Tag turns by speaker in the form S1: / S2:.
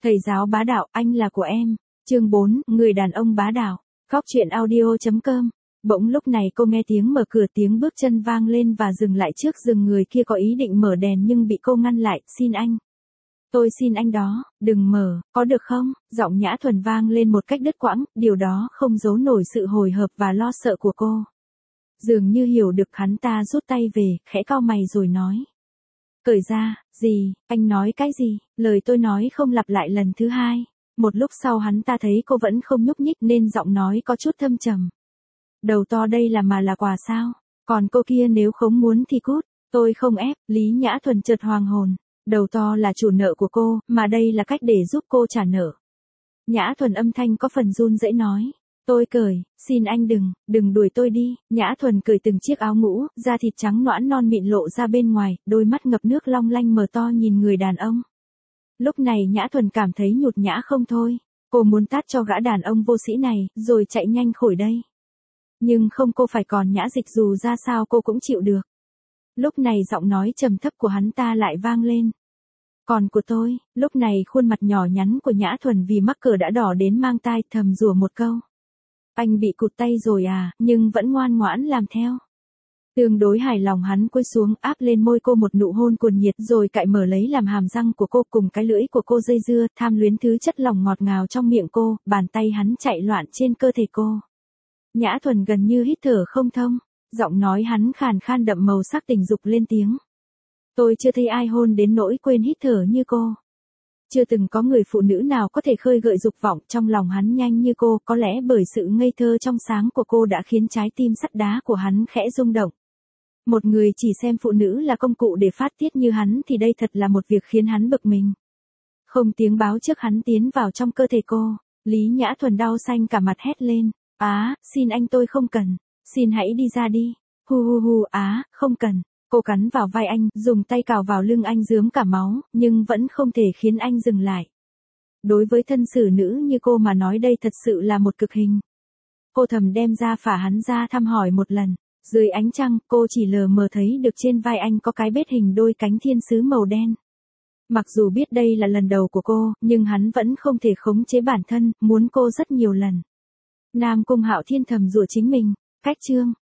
S1: Thầy giáo bá đạo, anh là của em. Chương 4, người đàn ông bá đạo. Góc truyện audio.com. Bỗng lúc này cô nghe tiếng mở cửa, tiếng bước chân vang lên và dừng lại trước giường người kia có ý định mở đèn nhưng bị cô ngăn lại. Xin anh. Tôi xin anh đó, đừng mở, có được không? Giọng Nhã Thuần vang lên một cách đứt quãng, điều đó không giấu nổi sự hồi hộp và lo sợ của cô. Dường như hiểu được, hắn ta rút tay về, khẽ cau mày rồi nói. Cởi ra, gì, anh nói cái gì? Lời tôi nói không lặp lại lần thứ hai. Một lúc sau hắn ta thấy cô vẫn không nhúc nhích nên giọng nói có chút thâm trầm. Đầu to đây là quà sao? Còn cô kia nếu không muốn thì cút, tôi không ép. Lý Nhã Thuần chợt hoàng hồn. Đầu to là chủ nợ của cô, mà đây là cách để giúp cô trả nợ. Nhã Thuần âm thanh có phần run rẩy nói. Tôi cởi, xin anh đừng đuổi tôi đi. Nhã Thuần cởi từng chiếc áo ngủ, da thịt trắng nõn non mịn lộ ra bên ngoài, đôi mắt ngập nước long lanh mở to nhìn người đàn ông. Lúc này Nhã Thuần cảm thấy nhụt nhã không thôi. Cô muốn tát cho gã đàn ông vô sĩ này, rồi chạy nhanh khỏi đây. Nhưng không, cô phải còn nhã dịch, dù ra sao cô cũng chịu được. Lúc này giọng nói trầm thấp của hắn ta lại vang lên. Còn của tôi, lúc này khuôn mặt nhỏ nhắn của Nhã Thuần vì mắc cỡ đã đỏ đến mang tai, thầm rủa một câu. Anh bị cụt tay rồi à, nhưng vẫn ngoan ngoãn làm theo. Tương đối hài lòng hắn cúi xuống áp lên môi cô một nụ hôn cuồng nhiệt rồi cạy mở lấy làm hàm răng của cô cùng cái lưỡi của cô dây dưa, tham luyến thứ chất lỏng ngọt ngào trong miệng cô, bàn tay hắn chạy loạn trên cơ thể cô. Nhã Thuần gần như hít thở không thông, giọng nói hắn khàn khan đậm màu sắc tình dục lên tiếng. Tôi chưa thấy ai hôn đến nỗi quên hít thở như cô. Chưa từng có người phụ nữ nào có thể khơi gợi dục vọng trong lòng hắn nhanh như cô, có lẽ bởi sự ngây thơ trong sáng của cô đã khiến trái tim sắt đá của hắn khẽ rung động. Một người chỉ xem phụ nữ là công cụ để phát tiết như hắn thì đây thật là một việc khiến hắn bực mình. Không tiếng báo trước hắn tiến vào trong cơ thể cô, Lý Nhã Thuần đau xanh cả mặt hét lên. Xin anh, tôi không cần, xin hãy đi ra đi. Không cần. Cô cắn vào vai anh, dùng tay cào vào lưng anh rướm cả máu, nhưng vẫn không thể khiến anh dừng lại. Đối với thân xử nữ như cô mà nói đây thật sự là một cực hình. Cô thầm đem ra phả hắn ra thăm hỏi một lần. Dưới ánh trăng, cô chỉ lờ mờ thấy được trên vai anh có cái bết hình đôi cánh thiên sứ màu đen. Mặc dù biết đây là lần đầu của cô, nhưng hắn vẫn không thể khống chế bản thân, muốn cô rất nhiều lần. Nam Cung Hạo Thiên thầm rủa chính mình. Cách chương